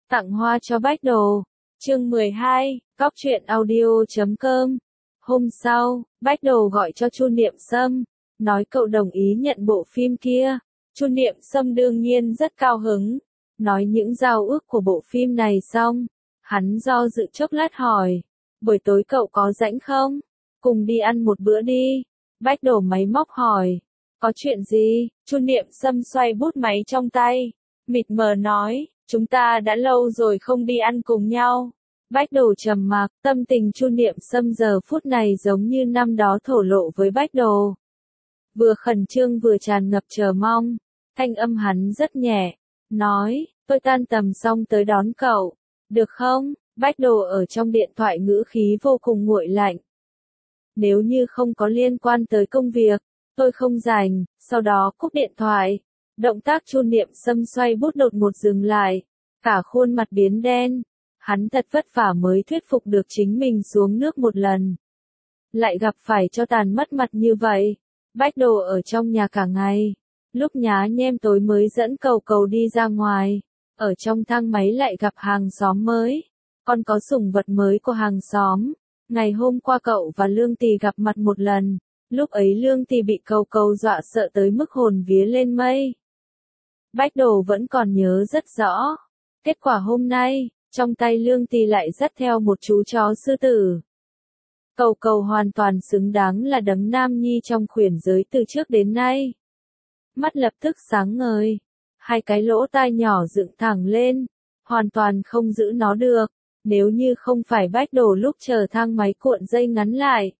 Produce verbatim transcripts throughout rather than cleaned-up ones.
Tặng hoa cho Bách Đồ. Chương mười hai, Góc truyện audio chấm com. Hôm sau, Bách Đồ gọi cho Chu Niệm Sâm, nói cậu đồng ý nhận bộ phim kia. Chu Niệm Sâm đương nhiên rất cao hứng, nói những giao ước của bộ phim này xong, hắn do dự chốc lát hỏi, buổi tối cậu có rảnh không? Cùng đi ăn một bữa đi. Bách Đồ máy móc hỏi, có chuyện gì? Chu Niệm Sâm xoay bút máy trong tay, mịt mờ nói, chúng ta đã lâu rồi không đi ăn cùng nhau. Bách Đồ trầm mặc, tâm tình Chu Niệm Sâm giờ phút này giống như năm đó thổ lộ với Bách Đồ. Vừa khẩn trương vừa tràn ngập chờ mong, thanh âm hắn rất nhẹ, nói, tôi tan tầm xong tới đón cậu, được không? Bách Đồ ở trong điện thoại ngữ khí vô cùng nguội lạnh. Nếu như không có liên quan tới công việc, tôi không rảnh. Sau đó cúp điện thoại. Động tác Chu Niệm Sâm xoay bút đột ngột dừng lại, cả khuôn mặt biến đen. Hắn thật vất vả mới thuyết phục được chính mình xuống nước một lần, lại gặp phải cho tàn mất mặt như vậy. Bách Đồ ở trong nhà cả ngày, lúc nhá nhem tối mới dẫn Cầu Cầu đi ra ngoài, ở trong thang máy lại gặp hàng xóm mới, còn có sủng vật mới của hàng xóm. Ngày hôm qua cậu và Lương Tì gặp mặt một lần, lúc ấy Lương Tì bị Cầu Cầu dọa sợ tới mức hồn vía lên mây. Bách Đồ vẫn còn nhớ rất rõ. Kết quả hôm nay, trong tay Lương Tì lại dắt theo một chú chó sư tử. Cầu Cầu hoàn toàn xứng đáng là đấng nam nhi trong khuyển giới từ trước đến nay. Mắt lập tức sáng ngời, hai cái lỗ tai nhỏ dựng thẳng lên, hoàn toàn không giữ nó được. Nếu như không phải Bách Đồ lúc chờ thang máy cuộn dây ngắn lại,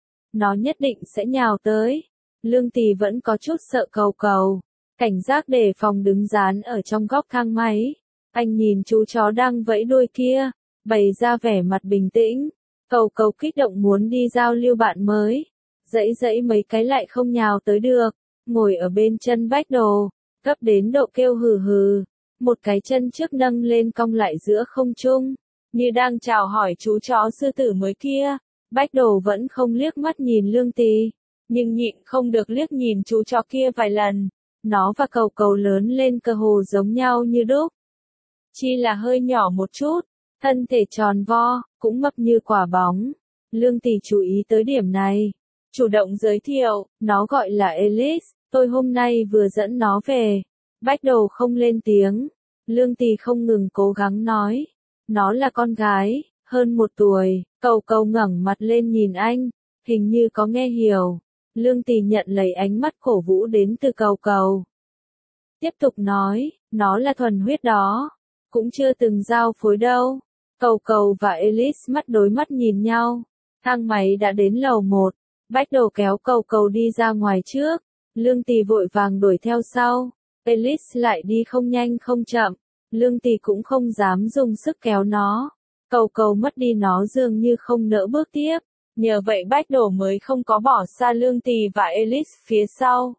nó nhất định sẽ nhào tới. Lương Tì vẫn có chút sợ Cầu Cầu, cảnh giác đề phòng đứng dán ở trong góc thang máy. Anh nhìn chú chó đang vẫy đuôi kia, bày ra vẻ mặt bình tĩnh. Cầu Cầu kích động muốn đi giao lưu bạn mới, dãy dãy mấy cái lại không nhào tới được, ngồi ở bên chân Bách Đồ, gấp đến độ kêu hừ hừ, một cái chân trước nâng lên cong lại giữa không trung, như đang chào hỏi chú chó sư tử mới kia. Bách Đồ vẫn không liếc mắt nhìn Lương Tì, nhưng nhịn không được liếc nhìn chú chó kia vài lần. Nó và Cầu Cầu lớn lên cơ hồ giống nhau như đúc, chỉ là hơi nhỏ một chút, thân thể tròn vo, cũng mập như quả bóng. Lương Tì chú ý tới điểm này, chủ động giới thiệu, nó gọi là Alice, tôi hôm nay vừa dẫn nó về. Bách Đồ không lên tiếng, Lương Tì không ngừng cố gắng nói, nó là con gái, hơn một tuổi. Cầu Cầu ngẩng mặt lên nhìn anh, hình như có nghe hiểu. Lương Tì nhận lấy ánh mắt cổ vũ đến từ Cầu Cầu, tiếp tục nói, nó là thuần huyết đó, cũng chưa từng giao phối đâu. Cầu Cầu và Alice mắt đối mắt nhìn nhau. Thang máy đã đến lầu một, Bách Đồ kéo Cầu Cầu đi ra ngoài trước, Lương Tì vội vàng đuổi theo sau. Alice lại đi không nhanh không chậm, Lương Tì cũng không dám dùng sức kéo nó. Cầu Cầu mất đi nó dường như không nỡ bước tiếp, nhờ vậy Bách Đồ mới không có bỏ xa Lương Tì và Alice phía sau.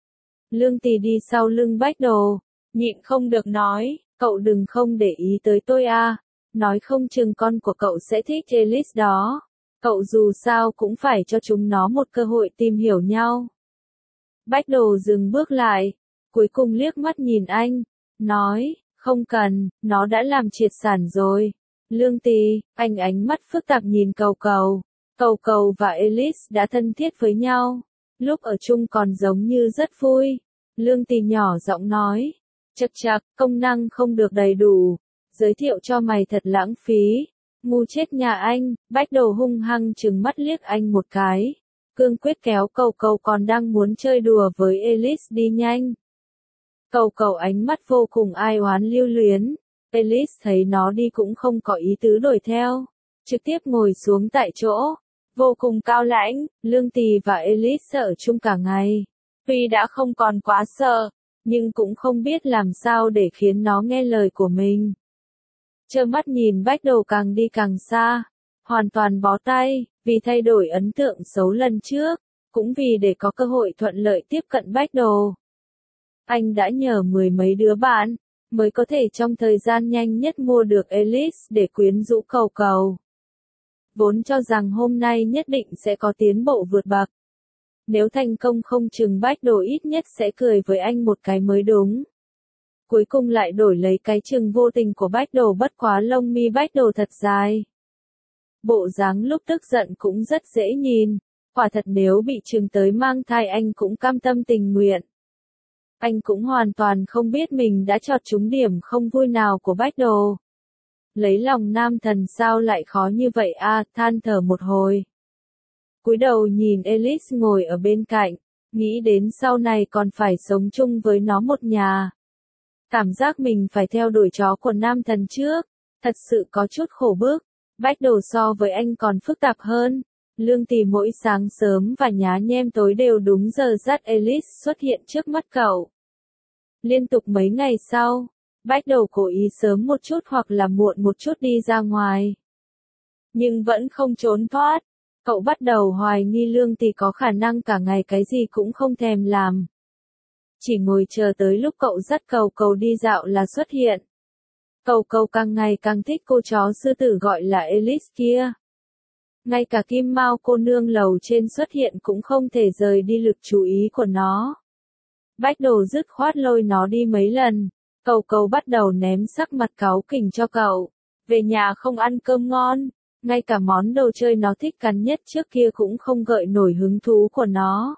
Lương Tì đi sau lưng Bách Đồ, nhịn không được nói, cậu đừng không để ý tới tôi à, nói không chừng con của cậu sẽ thích Alice đó. Cậu dù sao cũng phải cho chúng nó một cơ hội tìm hiểu nhau. Bách Đồ dừng bước lại, cuối cùng liếc mắt nhìn anh, nói, không cần, nó đã làm triệt sản rồi. Lương Tì, anh ánh mắt phức tạp nhìn Cầu Cầu. Cầu Cầu và Alice đã thân thiết với nhau, lúc ở chung còn giống như rất vui. Lương Tì nhỏ giọng nói, chậc chậc, công năng không được đầy đủ, giới thiệu cho mày thật lãng phí, ngu chết nhà anh. Bách Đồ hung hăng trừng mắt liếc anh một cái, cương quyết kéo Cầu Cầu còn đang muốn chơi đùa với Alice đi nhanh. Cầu Cầu ánh mắt vô cùng ai oán lưu luyến, Alice thấy nó đi cũng không có ý tứ đuổi theo, trực tiếp ngồi xuống tại chỗ, vô cùng cao lãnh. Lương Tì và Alice sợ chung cả ngày, tuy đã không còn quá sợ, nhưng cũng không biết làm sao để khiến nó nghe lời của mình. Trơ mắt nhìn Bách Đồ càng đi càng xa, hoàn toàn bó tay, vì thay đổi ấn tượng xấu lần trước, cũng vì để có cơ hội thuận lợi tiếp cận Bách Đồ. Anh đã nhờ mười mấy đứa bạn, mới có thể trong thời gian nhanh nhất mua được Alice để quyến rũ Cầu Cầu. Vốn cho rằng hôm nay nhất định sẽ có tiến bộ vượt bậc. Nếu thành công không chừng Bách Đồ ít nhất sẽ cười với anh một cái mới đúng. Cuối cùng lại đổi lấy cái chừng vô tình của Bách Đồ, bất quá lông mi Bách Đồ thật dài. Bộ dáng lúc tức giận cũng rất dễ nhìn, quả thật nếu bị chừng tới mang thai anh cũng cam tâm tình nguyện. Anh cũng hoàn toàn không biết mình đã chọt trúng điểm không vui nào của Bách Đồ. Lấy lòng nam thần sao lại khó như vậy a, than thở một hồi. Cúi đầu nhìn Elise ngồi ở bên cạnh, nghĩ đến sau này còn phải sống chung với nó một nhà. Cảm giác mình phải theo đuổi chó của nam thần trước, thật sự có chút khổ bức. Bách Đồ so với anh còn phức tạp hơn. Lương Tỷ mỗi sáng sớm và nhá nhem tối đều đúng giờ dắt Elise xuất hiện trước mắt cậu. Liên tục mấy ngày sau, Bách Đồ cố ý sớm một chút hoặc là muộn một chút đi ra ngoài. Nhưng vẫn không trốn thoát. Cậu bắt đầu hoài nghi Lương Tỷ có khả năng cả ngày cái gì cũng không thèm làm. Chỉ ngồi chờ tới lúc cậu dắt Cầu Cầu đi dạo là xuất hiện. Cầu Cầu càng ngày càng thích cô chó sư tử gọi là Elise kia. Ngay cả Kim Mao cô nương lầu trên xuất hiện cũng không thể rời đi lực chú ý của nó. Bách Đồ dứt khoát lôi nó đi mấy lần. Cầu Cầu bắt đầu ném sắc mặt cáu kỉnh cho cậu. Về nhà không ăn cơm ngon. Ngay cả món đồ chơi nó thích cắn nhất trước kia cũng không gợi nổi hứng thú của nó.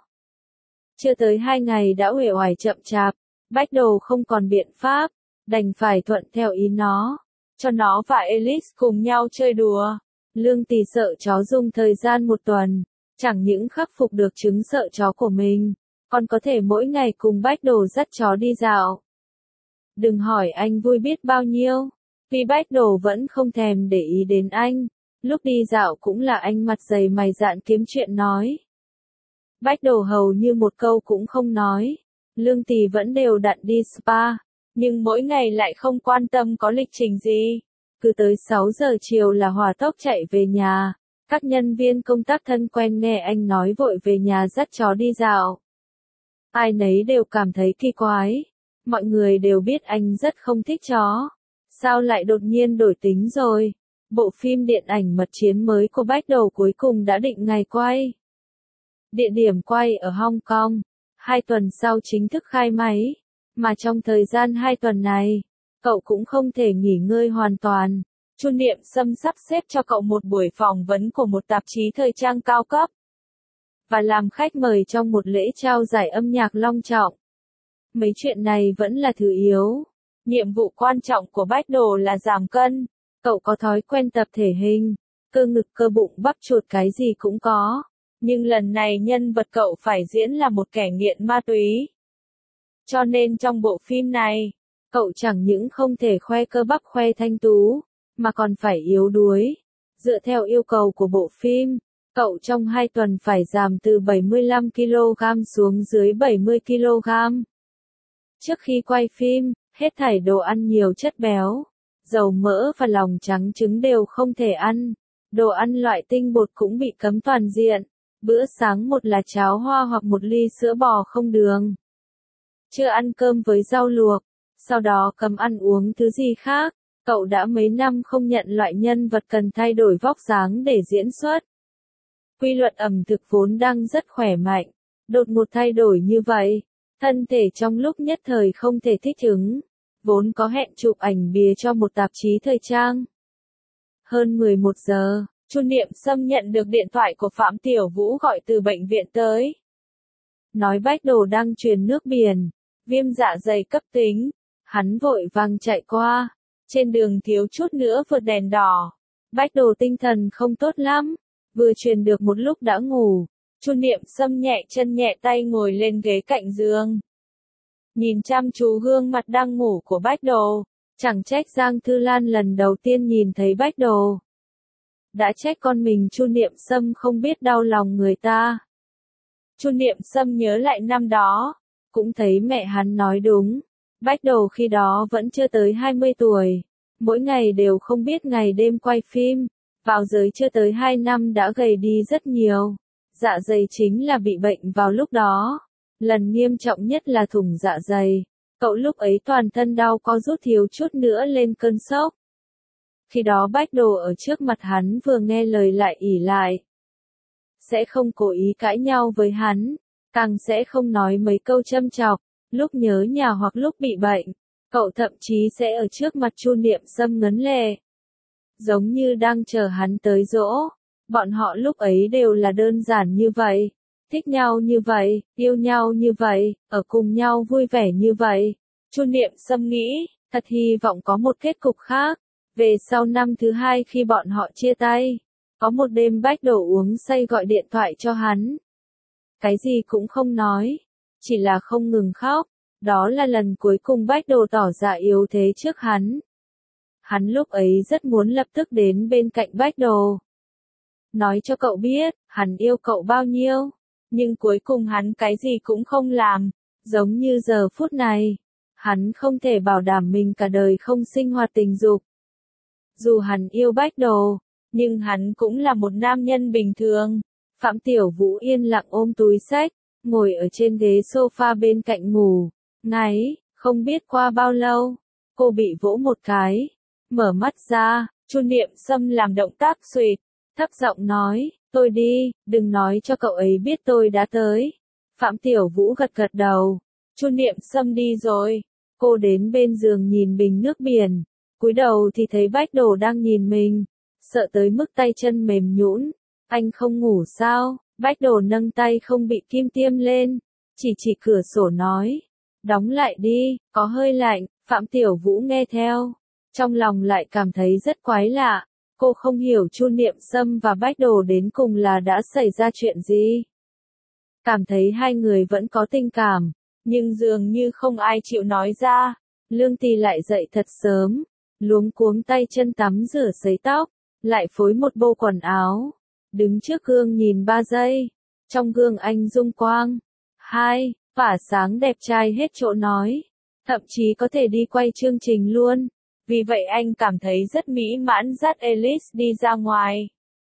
Chưa tới hai ngày đã uể oải chậm chạp. Bách Đồ không còn biện pháp, đành phải thuận theo ý nó. Cho nó và Elise cùng nhau chơi đùa. Lương Tỷ sợ chó dùng thời gian một tuần, chẳng những khắc phục được chứng sợ chó của mình, còn có thể mỗi ngày cùng Bách Đồ dắt chó đi dạo. Đừng hỏi anh vui biết bao nhiêu, vì Bách Đồ vẫn không thèm để ý đến anh, lúc đi dạo cũng là anh mặt dày mày dạn kiếm chuyện nói. Bách Đồ hầu như một câu cũng không nói, Lương Tỷ vẫn đều đặn đi spa, nhưng mỗi ngày lại không quan tâm có lịch trình gì. Cứ tới sáu giờ chiều là hỏa tốc chạy về nhà, các nhân viên công tác thân quen nghe anh nói vội về nhà dắt chó đi dạo. Ai nấy đều cảm thấy kỳ quái, mọi người đều biết anh rất không thích chó. Sao lại đột nhiên đổi tính rồi? Bộ phim điện ảnh Mật Chiến mới của Bách Đồ cuối cùng đã định ngày quay. Địa điểm quay ở Hong Kong, hai tuần sau chính thức khai máy, mà trong thời gian hai tuần này, cậu cũng không thể nghỉ ngơi hoàn toàn. Chu Niệm Sâm sắp xếp cho cậu một buổi phỏng vấn của một tạp chí thời trang cao cấp, và làm khách mời trong một lễ trao giải âm nhạc long trọng. Mấy chuyện này vẫn là thứ yếu. Nhiệm vụ quan trọng của Bách Đồ là giảm cân. Cậu có thói quen tập thể hình, cơ ngực cơ bụng bắp chuột cái gì cũng có. Nhưng lần này nhân vật cậu phải diễn là một kẻ nghiện ma túy. Cho nên trong bộ phim này, cậu chẳng những không thể khoe cơ bắp khoe thanh tú, mà còn phải yếu đuối. Dựa theo yêu cầu của bộ phim, cậu trong hai tuần phải giảm từ bảy mươi lăm ki lô gam xuống dưới bảy mươi ki lô gam. Trước khi quay phim, hết thảy đồ ăn nhiều chất béo, dầu mỡ và lòng trắng trứng đều không thể ăn. Đồ ăn loại tinh bột cũng bị cấm toàn diện. Bữa sáng một là cháo hoa hoặc một ly sữa bò không đường. Chưa ăn cơm với rau luộc, sau đó cấm ăn uống thứ gì khác. Cậu đã mấy năm không nhận loại nhân vật cần thay đổi vóc dáng để diễn xuất. Quy luật ẩm thực vốn đang rất khỏe mạnh, đột ngột thay đổi như vậy, thân thể trong lúc nhất thời không thể thích ứng. Vốn có hẹn chụp ảnh bìa cho một tạp chí thời trang. Hơn mười một giờ, Chu Niệm Sâm nhận được điện thoại của Phạm Tiểu Vũ gọi từ bệnh viện tới. Nói Bách Đồ đang truyền nước biển, viêm dạ dày cấp tính. Hắn vội vàng chạy qua, trên đường thiếu chút nữa vượt đèn đỏ. Bách Đồ tinh thần không tốt lắm, vừa truyền được một lúc đã ngủ. Chu Niệm Sâm nhẹ chân nhẹ tay ngồi lên ghế cạnh giường. Nhìn chăm chú gương mặt đang ngủ của Bách Đồ, chẳng trách Giang Thư Lan lần đầu tiên nhìn thấy Bách Đồ. Đã trách con mình Chu Niệm Sâm không biết đau lòng người ta. Chu Niệm Sâm nhớ lại năm đó, cũng thấy mẹ hắn nói đúng. Bách Đồ khi đó vẫn chưa tới hai mươi tuổi, mỗi ngày đều không biết ngày đêm quay phim, vào giới chưa tới hai năm đã gầy đi rất nhiều. Dạ dày chính là bị bệnh vào lúc đó. Lần nghiêm trọng nhất là thủng dạ dày. Cậu lúc ấy toàn thân đau co rút thiếu chút nữa lên cơn sốc. Khi đó Bách Đồ ở trước mặt hắn vừa nghe lời lại ỉ lại. Sẽ không cố ý cãi nhau với hắn, càng sẽ không nói mấy câu châm chọc, lúc nhớ nhà hoặc lúc bị bệnh. Cậu thậm chí sẽ ở trước mặt Chu Niệm Sâm ngấn lệ. Giống như đang chờ hắn tới dỗ. Bọn họ lúc ấy đều là đơn giản như vậy. Thích nhau như vậy, yêu nhau như vậy, ở cùng nhau vui vẻ như vậy. Chu Niệm Sâm nghĩ, thật hy vọng có một kết cục khác. Về sau năm thứ hai khi bọn họ chia tay, có một đêm Bách Đồ uống say gọi điện thoại cho hắn. Cái gì cũng không nói, chỉ là không ngừng khóc. Đó là lần cuối cùng Bách Đồ tỏ ra yếu thế trước hắn. Hắn lúc ấy rất muốn lập tức đến bên cạnh Bách Đồ. Nói cho cậu biết, hắn yêu cậu bao nhiêu. Nhưng cuối cùng hắn cái gì cũng không làm. Giống như giờ phút này, hắn không thể bảo đảm mình cả đời không sinh hoạt tình dục. Dù hắn yêu Bách Đồ, nhưng hắn cũng là một nam nhân bình thường. Phạm Tiểu Vũ yên lặng ôm túi xách, ngồi ở trên ghế sofa bên cạnh ngủ. Ngáy, không biết qua bao lâu, cô bị vỗ một cái. Mở mắt ra, Chu Niệm Sâm làm động tác xuỵt, thấp giọng nói, tôi đi, đừng nói cho cậu ấy biết tôi đã tới. Phạm Tiểu Vũ gật gật đầu, Chu Niệm Sâm đi rồi. Cô đến bên giường nhìn bình nước biển, cúi đầu thì thấy Bách Đồ đang nhìn mình, sợ tới mức tay chân mềm nhũn. Anh không ngủ sao? Bách Đồ nâng tay không bị kim tiêm lên, chỉ chỉ cửa sổ nói, đóng lại đi, có hơi lạnh. Phạm Tiểu Vũ nghe theo, trong lòng lại cảm thấy rất quái lạ. Cô không hiểu Chu Niệm Sâm và Bách Đồ đến cùng là đã xảy ra chuyện gì. Cảm thấy hai người vẫn có tình cảm, nhưng dường như không ai chịu nói ra. Lương Tì lại dậy thật sớm, luống cuống tay chân tắm rửa sấy tóc, lại phối một bộ quần áo. Đứng trước gương nhìn ba giây, trong gương anh dung quang. Hai, tỏa sáng đẹp trai hết chỗ nói. Thậm chí có thể đi quay chương trình luôn. Vì vậy anh cảm thấy rất mỹ mãn dắt Elise đi ra ngoài.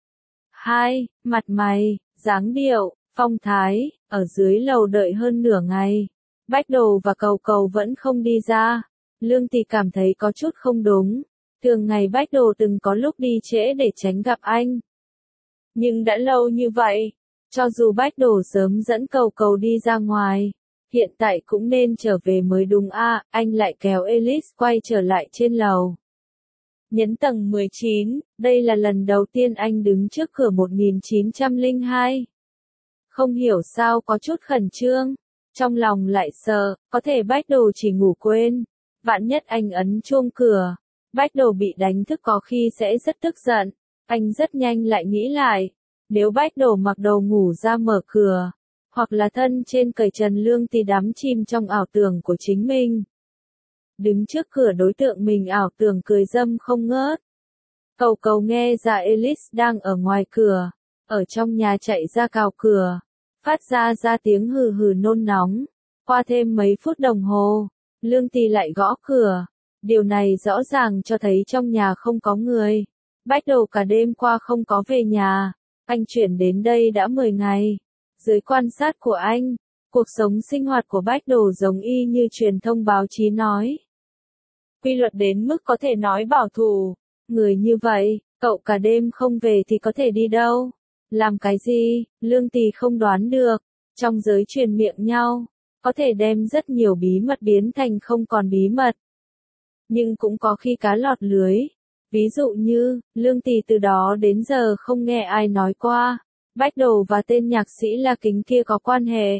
Hai, mặt mày, dáng điệu, phong thái, ở dưới lầu đợi hơn nửa ngày. Bách Đồ và Cầu Cầu vẫn không đi ra. Lương Tì cảm thấy có chút không đúng. Thường ngày Bách Đồ từng có lúc đi trễ để tránh gặp anh. Nhưng đã lâu như vậy, cho dù Bách Đồ sớm dẫn Cầu Cầu đi ra ngoài, hiện tại cũng nên trở về mới đúng a. À, anh lại kéo Elise quay trở lại trên lầu. Nhấn tầng mười chín, đây là lần đầu tiên anh đứng trước cửa một nghìn chín trăm lẻ hai. Không hiểu sao có chút khẩn trương, trong lòng lại sợ, có thể Bách Đồ chỉ ngủ quên. Vạn nhất anh ấn chuông cửa, Bách Đồ bị đánh thức có khi sẽ rất tức giận. Anh rất nhanh lại nghĩ lại, nếu Bách Đồ mặc đồ ngủ ra mở cửa, hoặc là thân trên cởi trần, Lương Tì đắm chìm trong ảo tưởng của chính mình. Đứng trước cửa đối tượng mình ảo tưởng cười dâm không ngớt. Cầu Cầu nghe ra Elise đang ở ngoài cửa, ở trong nhà chạy ra cào cửa, phát ra ra tiếng hừ hừ nôn nóng. Qua thêm mấy phút đồng hồ, Lương Tì lại gõ cửa. Điều này rõ ràng cho thấy trong nhà không có người. Bách Đồ cả đêm qua không có về nhà, anh chuyển đến đây đã mười ngày. Dưới quan sát của anh, cuộc sống sinh hoạt của Bách Đồ giống y như truyền thông báo chí nói. Quy luật đến mức có thể nói bảo thủ. Người như vậy, cậu cả đêm không về thì có thể đi đâu? Làm cái gì? Lương Tì không đoán được. Trong giới truyền miệng nhau, có thể đem rất nhiều bí mật biến thành không còn bí mật. Nhưng cũng có khi cá lọt lưới. Ví dụ như, Lương Tì từ đó đến giờ không nghe ai nói qua, Bách Đồ và tên nhạc sĩ La Kính kia có quan hệ.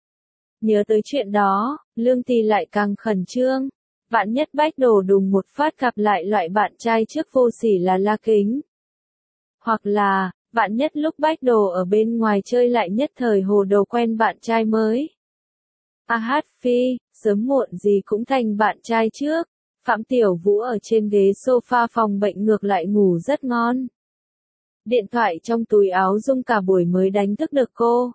Nhớ tới chuyện đó, Lương Tì lại càng khẩn trương. Vạn nhất Bách Đồ đùng một phát gặp lại loại bạn trai trước vô sỉ là La Kính. Hoặc là, vạn nhất lúc Bách Đồ ở bên ngoài chơi lại nhất thời hồ đồ quen bạn trai mới. A hát phi, sớm muộn gì cũng thành bạn trai trước. Phạm Tiểu Vũ ở trên ghế sofa phòng bệnh ngược lại ngủ rất ngon. Điện thoại trong túi áo rung cả buổi mới đánh thức được cô.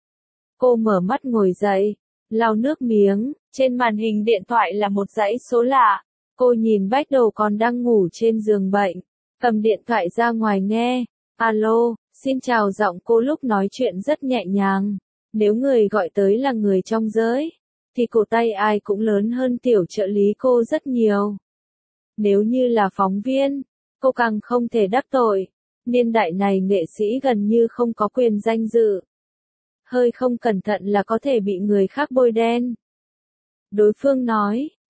Cô mở mắt ngồi dậy, lau nước miếng, trên màn hình điện thoại là một dãy số lạ. Cô nhìn Bách Đồ còn đang ngủ trên giường bệnh, cầm điện thoại ra ngoài nghe. Alo, xin chào. Giọng cô lúc nói chuyện rất nhẹ nhàng. Nếu người gọi tới là người trong giới, thì cổ tay ai cũng lớn hơn tiểu trợ lý cô rất nhiều. Nếu như là phóng viên, cô càng không thể đắc tội. Niên đại này nghệ sĩ gần như không có quyền danh dự. Hơi không cẩn thận là có thể bị người khác bôi đen. Đối phương nói,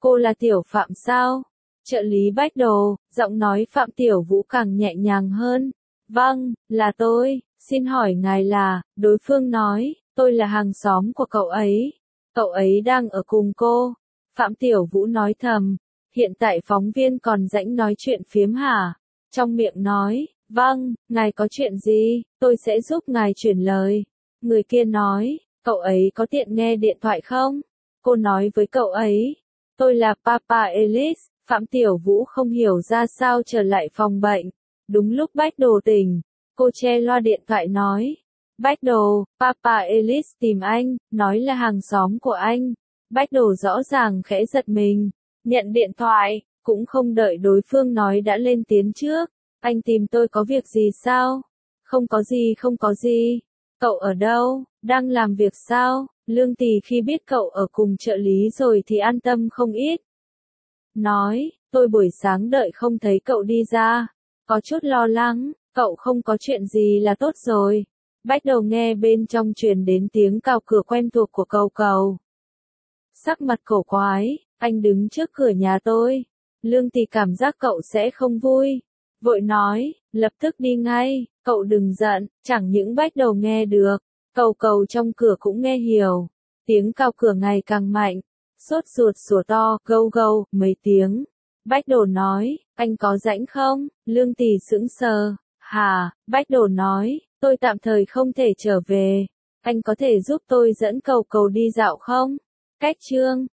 Cô là Tiểu Phạm sao? Trợ lý Bách Đồ, giọng nói Phạm Tiểu Vũ càng nhẹ nhàng hơn. Vâng, là tôi, xin hỏi ngài là, đối phương nói, tôi là hàng xóm của cậu ấy. Cậu ấy đang ở cùng cô. Phạm Tiểu Vũ nói thầm, hiện tại phóng viên còn rảnh nói chuyện phiếm hả? Trong miệng nói, vâng, ngài có chuyện gì, tôi sẽ giúp ngài chuyển lời. Người kia nói, cậu ấy có tiện nghe điện thoại không? Cô nói với cậu ấy, tôi là Papa Ellis. Phạm Tiểu Vũ không hiểu ra sao trở lại phòng bệnh. Đúng lúc Bách Đồ tỉnh, cô che loa điện thoại nói, Bách Đồ, Papa Ellis tìm anh, nói là hàng xóm của anh. Bách Đồ rõ ràng khẽ giật mình, nhận điện thoại, cũng không đợi đối phương nói đã lên tiếng trước. Anh tìm tôi có việc gì sao? Không có gì không có gì. Cậu ở đâu? Đang làm việc sao? Lương Tì khi biết cậu ở cùng trợ lý rồi thì an tâm không ít. Nói, tôi buổi sáng đợi không thấy cậu đi ra. Có chút lo lắng, cậu không có chuyện gì là tốt rồi. Bách Đầu nghe bên trong truyền đến tiếng cào cửa quen thuộc của Cầu Cầu. Sắc mặt cổ quái, anh đứng trước cửa nhà tôi. Lương Tì cảm giác cậu sẽ không vui. Vội nói, lập tức đi ngay, cậu đừng giận, chẳng những Bách Đầu nghe được. Cầu Cầu trong cửa cũng nghe hiểu. Tiếng cào cửa ngày càng mạnh. Sốt ruột sủa to, gâu gâu, mấy tiếng. Bách Đồ nói, anh có rảnh không? Lương Tì sững sờ. Hà, Bách Đồ nói, tôi tạm thời không thể trở về. Anh có thể giúp tôi dẫn Cầu Cầu đi dạo không? Cách chương